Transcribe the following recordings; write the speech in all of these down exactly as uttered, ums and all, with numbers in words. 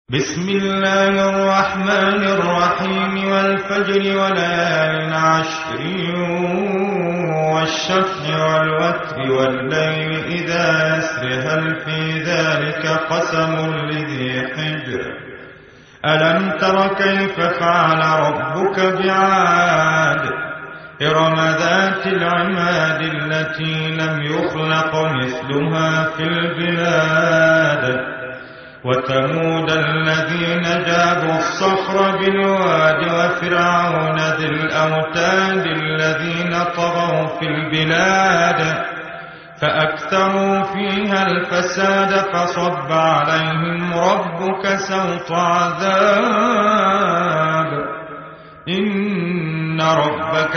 بسم الله الرحمن الرحيم والفجر وليال عشر والشفع والوتر والليل إذا يسر هل في ذلك قسم لذي حجر ألم تر كيف فعل ربك بعاد إرم ذات العماد التي لم يخلق مثلها في البلاد وثمود الذين جابوا الصخر بالواد وفرعون ذي الأوتاد الذين طغوا في البلاد فأكثروا فيها الفساد فصب عليهم ربك سوط عذاب إن ربك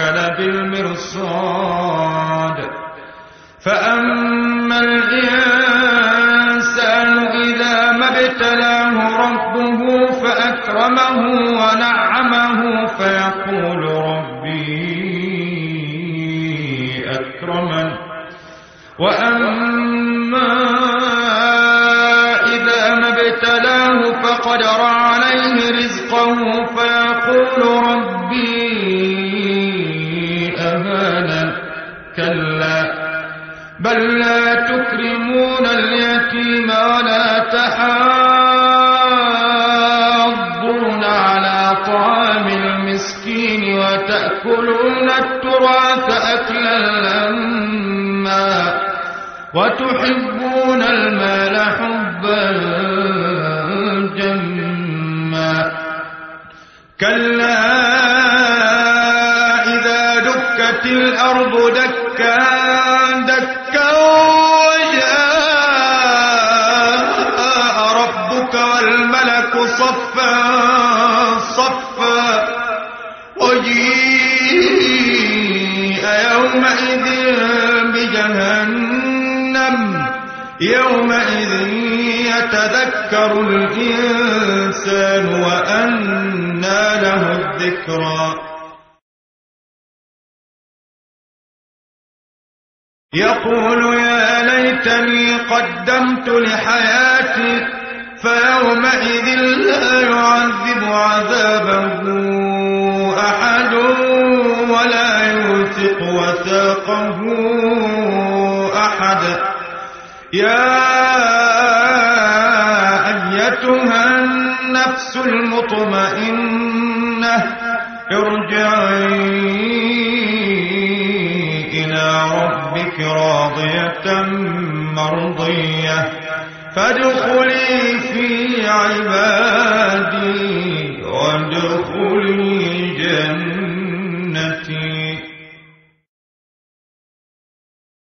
لبالمرصاد فأما الإنسان إذا ما ابتلاه ربه فأكرمه ونعمه فيقول ربي أكرمن وأما إذا ما ابتلاه فقدر عليه رزقه فيقول ربي أهانن كلا بل لا تكرمون اليتيم ولا تحاضون على طعام المسكين وتأكلون التراث أكلا لما وتحبون المال حبا جما كلا إذا دكت الأرض دكا دكا وجاء ربك والملك صفا صفا وجيء يومئذ بجهنم يومئذ يتذكر الإنسان وأنى له الذكرى يقول يا ليتني قدمت لحياتي فيومئذ لا يعذب عذابه أحد ولا يوثق وثاقه أحد يا أيتها النفس المطمئنة ارجعي إلى ربك راضية مرضية فادخلي في عبادي وادخلي جنتي.